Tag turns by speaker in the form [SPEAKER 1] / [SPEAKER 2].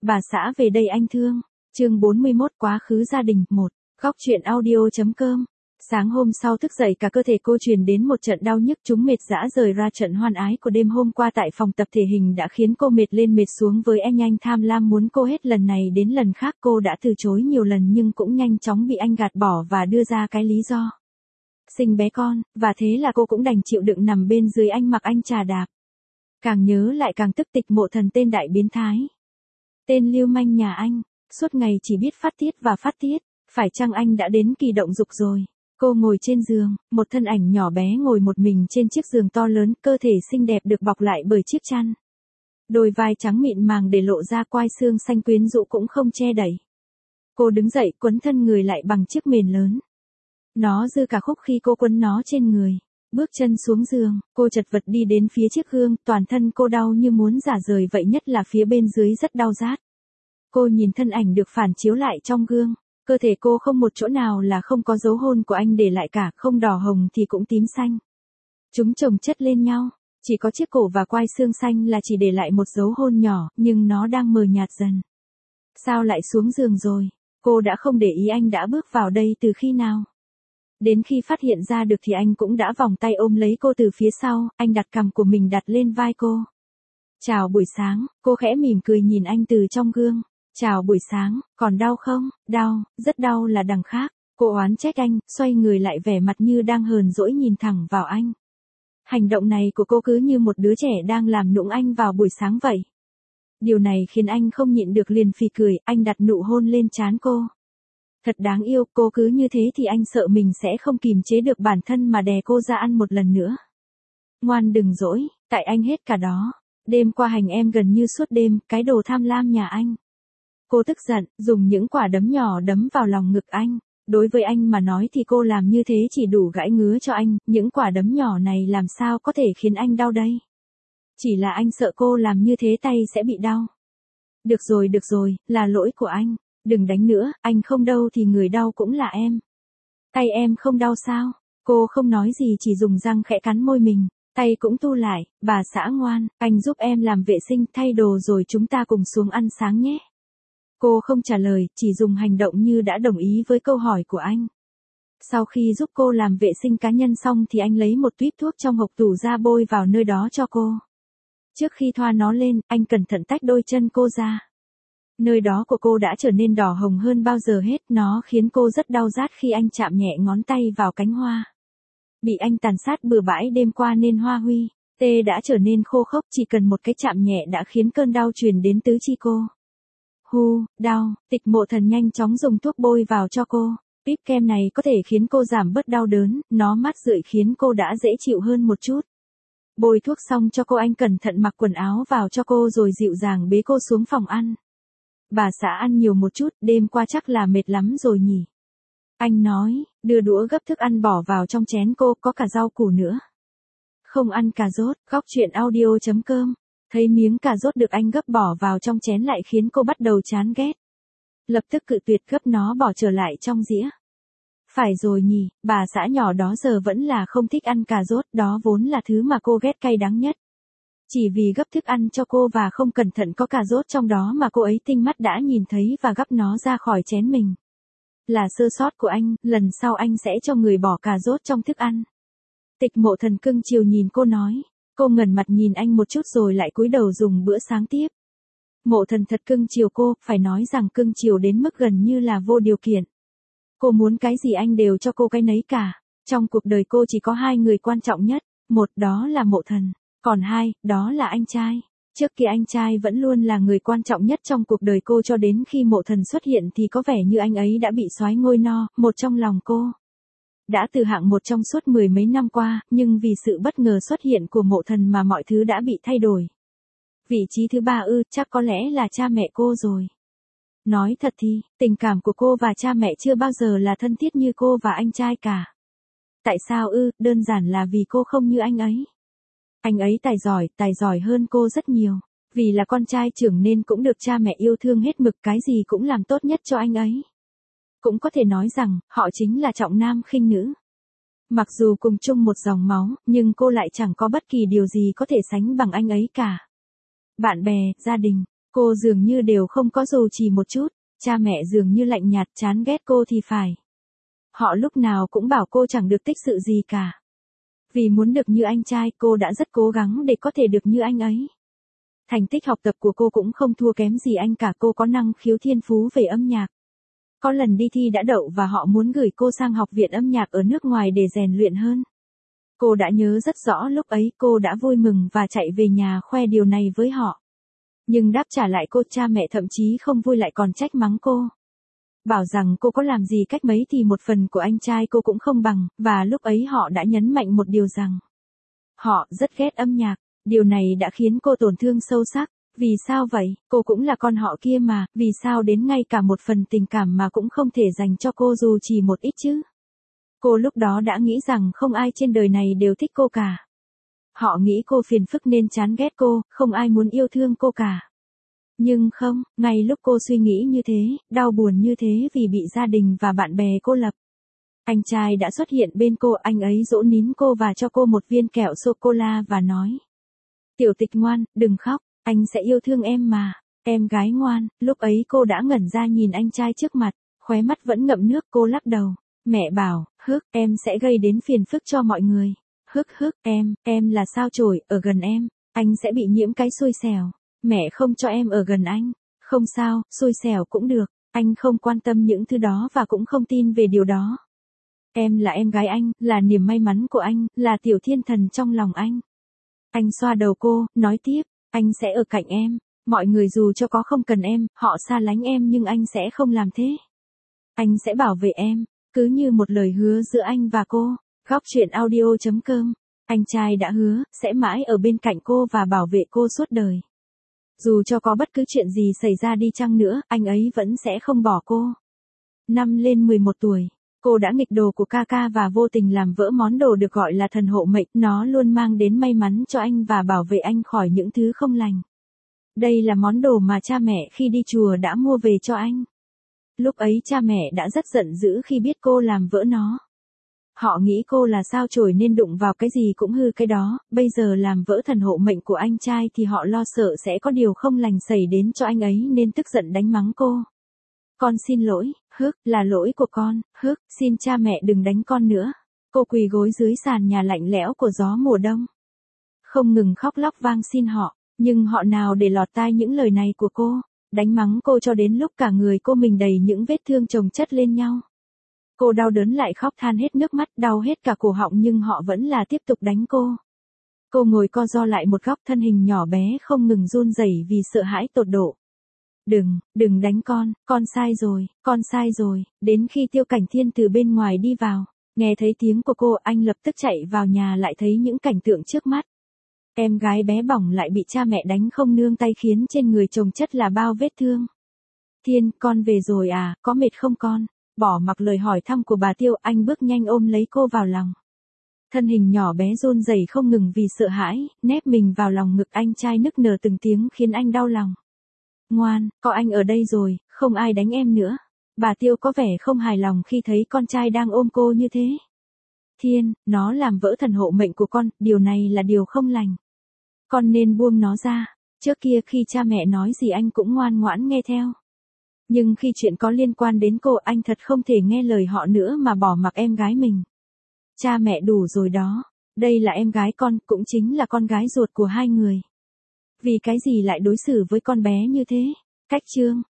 [SPEAKER 1] Bà xã về đây anh thương. Chương 41 quá khứ gia đình 1. Góc truyện audio.com. Sáng hôm sau thức dậy cả cơ thể cô truyền đến một trận đau nhức, chúng mệt dã rời ra. Trận hoan ái của đêm hôm qua tại phòng tập thể hình đã khiến cô mệt lên mệt xuống với anh tham lam muốn cô hết lần này đến lần khác. Cô đã từ chối nhiều lần nhưng cũng nhanh chóng bị anh gạt bỏ và đưa ra cái lý do sinh bé con, và thế là cô cũng đành chịu đựng nằm bên dưới anh mặc anh chà đạp. Càng nhớ lại càng tức tịch, Mộ Thần tên đại biến thái, tên lưu manh nhà anh, suốt ngày chỉ biết phát tiết và phát tiết. Phải chăng anh đã đến kỳ động dục rồi? Cô ngồi trên giường, một thân ảnh nhỏ bé ngồi một mình trên chiếc giường to lớn, cơ thể xinh đẹp được bọc lại bởi chiếc chăn. Đôi vai trắng mịn màng để lộ ra quai xương xanh quyến rũ cũng không che đậy. Cô đứng dậy quấn thân người lại bằng chiếc mền lớn. Nó dư cả khúc khi cô quấn nó trên người. Bước chân xuống giường, cô chật vật đi đến phía chiếc gương, toàn thân cô đau như muốn rả rời vậy, nhất là phía bên dưới rất đau rát. Cô nhìn thân ảnh được phản chiếu lại trong gương. Cơ thể cô không một chỗ nào là không có dấu hôn của anh để lại cả, không đỏ hồng thì cũng tím xanh. Chúng chồng chất lên nhau, chỉ có chiếc cổ và quai xương xanh là chỉ để lại một dấu hôn nhỏ, nhưng nó đang mờ nhạt dần. Sao lại xuống giường rồi? Cô đã không để ý anh đã bước vào đây từ khi nào. Đến khi phát hiện ra được thì anh cũng đã vòng tay ôm lấy cô từ phía sau, anh đặt cằm của mình đặt lên vai cô. Chào buổi sáng, cô khẽ mỉm cười nhìn anh từ trong gương. Chào buổi sáng, còn đau không? Đau, rất đau là đằng khác. Cô oán trách anh, xoay người lại vẻ mặt như đang hờn dỗi nhìn thẳng vào anh. Hành động này của cô cứ như một đứa trẻ đang làm nũng anh vào buổi sáng vậy. Điều này khiến anh không nhịn được liền phì cười, anh đặt nụ hôn lên trán cô. Thật đáng yêu, cô cứ như thế thì anh sợ mình sẽ không kìm chế được bản thân mà đè cô ra ăn một lần nữa. Ngoan đừng dỗi, tại anh hết cả đó. Đêm qua hành em gần như suốt đêm, cái đồ tham lam nhà anh. Cô tức giận, dùng những quả đấm nhỏ đấm vào lòng ngực anh. Đối với anh mà nói thì cô làm như thế chỉ đủ gãi ngứa cho anh, những quả đấm nhỏ này làm sao có thể khiến anh đau đây. Chỉ là anh sợ cô làm như thế tay sẽ bị đau. Được rồi, là lỗi của anh. Đừng đánh nữa, anh không đau thì người đau cũng là em. Tay em không đau sao? Cô không nói gì, chỉ dùng răng khẽ cắn môi mình. Tay cũng thu lại, bà xã ngoan, anh giúp em làm vệ sinh, thay đồ rồi chúng ta cùng xuống ăn sáng nhé. Cô không trả lời, chỉ dùng hành động như đã đồng ý với câu hỏi của anh. Sau khi giúp cô làm vệ sinh cá nhân xong thì anh lấy một tuýp thuốc trong hộc tủ ra bôi vào nơi đó cho cô. Trước khi thoa nó lên, anh cẩn thận tách đôi chân cô ra. Nơi đó của cô đã trở nên đỏ hồng hơn bao giờ hết, nó khiến cô rất đau rát khi anh chạm nhẹ ngón tay vào cánh hoa. Bị anh tàn sát bừa bãi đêm qua nên hoa huy, tê đã trở nên khô khốc, chỉ cần một cái chạm nhẹ đã khiến cơn đau truyền đến tứ chi cô. Đau, Tịch Mộ Thần nhanh chóng dùng thuốc bôi vào cho cô. Pip kem này có thể khiến cô giảm bớt đau đớn, nó mát rượi khiến cô đã dễ chịu hơn một chút. Bôi thuốc xong cho cô, anh cẩn thận mặc quần áo vào cho cô rồi dịu dàng bế cô xuống phòng ăn. Bà xã ăn nhiều một chút, đêm qua chắc là mệt lắm rồi nhỉ. Anh nói, đưa đũa gấp thức ăn bỏ vào trong chén cô, có cả rau củ nữa. Không ăn cà rốt, góc truyện audio.com. Thấy miếng cà rốt được anh gấp bỏ vào trong chén lại khiến cô bắt đầu chán ghét. Lập tức cự tuyệt gấp nó bỏ trở lại trong dĩa. Phải rồi nhỉ, bà xã nhỏ đó giờ vẫn là không thích ăn cà rốt, đó vốn là thứ mà cô ghét cay đắng nhất. Chỉ vì gấp thức ăn cho cô và không cẩn thận có cà rốt trong đó mà cô ấy tinh mắt đã nhìn thấy và gắp nó ra khỏi chén mình. Là sơ sót của anh, lần sau anh sẽ cho người bỏ cà rốt trong thức ăn. Tịch Mộ Thần cưng chiều nhìn cô nói. Cô ngẩng mặt nhìn anh một chút rồi lại cúi đầu dùng bữa sáng tiếp. Mộ Thần thật cưng chiều cô, phải nói rằng cưng chiều đến mức gần như là vô điều kiện. Cô muốn cái gì anh đều cho cô cái nấy cả. Trong cuộc đời cô chỉ có hai người quan trọng nhất, một đó là Mộ Thần, còn hai, đó là anh trai. Trước kia anh trai vẫn luôn là người quan trọng nhất trong cuộc đời cô, cho đến khi Mộ Thần xuất hiện thì có vẻ như anh ấy đã bị soái ngôi no, một trong lòng cô. Đã từ hạng một trong suốt mười mấy năm qua, nhưng vì sự bất ngờ xuất hiện của Mộ Thần mà mọi thứ đã bị thay đổi. Vị trí thứ ba chắc có lẽ là cha mẹ cô rồi. Nói thật thì, tình cảm của cô và cha mẹ chưa bao giờ là thân thiết như cô và anh trai cả. Tại sao đơn giản là vì cô không như anh ấy. Anh ấy tài giỏi hơn cô rất nhiều. Vì là con trai trưởng nên cũng được cha mẹ yêu thương hết mực, cái gì cũng làm tốt nhất cho anh ấy. Cũng có thể nói rằng, họ chính là trọng nam khinh nữ. Mặc dù cùng chung một dòng máu, nhưng cô lại chẳng có bất kỳ điều gì có thể sánh bằng anh ấy cả. Bạn bè, gia đình, Cô dường như đều không có dù chỉ một chút, cha mẹ dường như lạnh nhạt chán ghét cô thì phải. Họ lúc nào cũng bảo cô chẳng được tích sự gì cả. Vì muốn được như anh trai, cô đã rất cố gắng để có thể được như anh ấy. Thành tích học tập của cô cũng không thua kém gì anh cả, cô có năng khiếu thiên phú về âm nhạc. Có lần đi thi đã đậu và họ muốn gửi cô sang học viện âm nhạc ở nước ngoài để rèn luyện hơn. Cô đã nhớ rất rõ lúc ấy cô đã vui mừng và chạy về nhà khoe điều này với họ. Nhưng đáp trả lại cô, cha mẹ thậm chí không vui lại còn trách mắng cô. Bảo rằng cô có làm gì cách mấy thì một phần của anh trai cô cũng không bằng, và lúc ấy họ đã nhấn mạnh một điều rằng họ rất ghét âm nhạc. Điều này đã khiến cô tổn thương sâu sắc. Vì sao vậy? Cô cũng là con họ kia mà, vì sao đến ngay cả một phần tình cảm mà cũng không thể dành cho cô dù chỉ một ít chứ? Cô lúc đó đã nghĩ rằng không ai trên đời này đều thích cô cả. Họ nghĩ cô phiền phức nên chán ghét cô, không ai muốn yêu thương cô cả. Nhưng không, ngay lúc cô suy nghĩ như thế, đau buồn như thế vì bị gia đình và bạn bè cô lập, anh trai đã xuất hiện bên cô, anh ấy dỗ nín cô và cho cô một viên kẹo sô-cô-la và nói: "Tiểu Tịch ngoan, đừng khóc, anh sẽ yêu thương em mà, em gái ngoan." Lúc ấy cô đã ngẩn ra nhìn anh trai trước mặt, khóe mắt vẫn ngậm nước, cô lắc đầu. Mẹ bảo, em sẽ gây đến phiền phức cho mọi người. Em là sao chổi, ở gần em, anh sẽ bị nhiễm cái xui xẻo. Mẹ không cho em ở gần anh. Không sao, xui xẻo cũng được, anh không quan tâm những thứ đó và cũng không tin về điều đó. Em là em gái anh, là niềm may mắn của anh, là tiểu thiên thần trong lòng anh. Anh xoa đầu cô, nói tiếp, anh sẽ ở cạnh em. Mọi người dù cho có không cần em, họ xa lánh em nhưng anh sẽ không làm thế. Anh sẽ bảo vệ em, cứ như một lời hứa giữa anh và cô. Góc truyện audio.com. Anh trai đã hứa, sẽ mãi ở bên cạnh cô và bảo vệ cô suốt đời. Dù cho có bất cứ chuyện gì xảy ra đi chăng nữa, anh ấy vẫn sẽ không bỏ cô. Năm lên 11 tuổi, cô đã nghịch đồ của Kaka và vô tình làm vỡ món đồ được gọi là thần hộ mệnh. Nó luôn mang đến may mắn cho anh và bảo vệ anh khỏi những thứ không lành. Đây là món đồ mà cha mẹ khi đi chùa đã mua về cho anh. Lúc ấy cha mẹ đã rất giận dữ khi biết cô làm vỡ nó. Họ nghĩ cô là sao chổi nên đụng vào cái gì cũng hư cái đó, bây giờ làm vỡ thần hộ mệnh của anh trai thì họ lo sợ sẽ có điều không lành xảy đến cho anh ấy nên tức giận đánh mắng cô. Con xin lỗi, là lỗi của con, xin cha mẹ đừng đánh con nữa. Cô quỳ gối dưới sàn nhà lạnh lẽo của gió mùa đông. Không ngừng khóc lóc van xin họ, nhưng họ nào để lọt tai những lời này của cô, đánh mắng cô cho đến lúc cả người cô mình đầy những vết thương chồng chất lên nhau. Cô đau đớn lại khóc than hết nước mắt, đau hết cả cổ họng nhưng họ vẫn là tiếp tục đánh cô. Cô ngồi co ro lại một góc, thân hình nhỏ bé không ngừng run rẩy vì sợ hãi tột độ. Đừng đánh con sai rồi. Đến khi Tiêu Cảnh Thiên từ bên ngoài đi vào, nghe thấy tiếng của cô, anh lập tức chạy vào nhà lại thấy những cảnh tượng trước mắt. Em gái bé bỏng lại bị cha mẹ đánh không nương tay khiến trên người chồng chất là bao vết thương. Thiên, con về rồi à, có mệt không con? Bỏ mặc lời hỏi thăm của bà Tiêu, anh bước nhanh ôm lấy cô vào lòng. Thân hình nhỏ bé run rẩy không ngừng vì sợ hãi, nép mình vào lòng ngực anh trai nức nở từng tiếng khiến anh đau lòng. Ngoan, có anh ở đây rồi, không ai đánh em nữa. Bà Tiêu có vẻ không hài lòng khi thấy con trai đang ôm cô như thế. Thiên, nó làm vỡ thần hộ mệnh của con, điều này là điều không lành. Con nên buông nó ra. Trước kia khi cha mẹ nói gì anh cũng ngoan ngoãn nghe theo. Nhưng khi chuyện có liên quan đến cô, anh thật không thể nghe lời họ nữa mà bỏ mặc em gái mình. Cha mẹ đủ rồi đó. Đây là em gái con, cũng chính là con gái ruột của hai người. Vì cái gì lại đối xử với con bé như thế? Cách chương.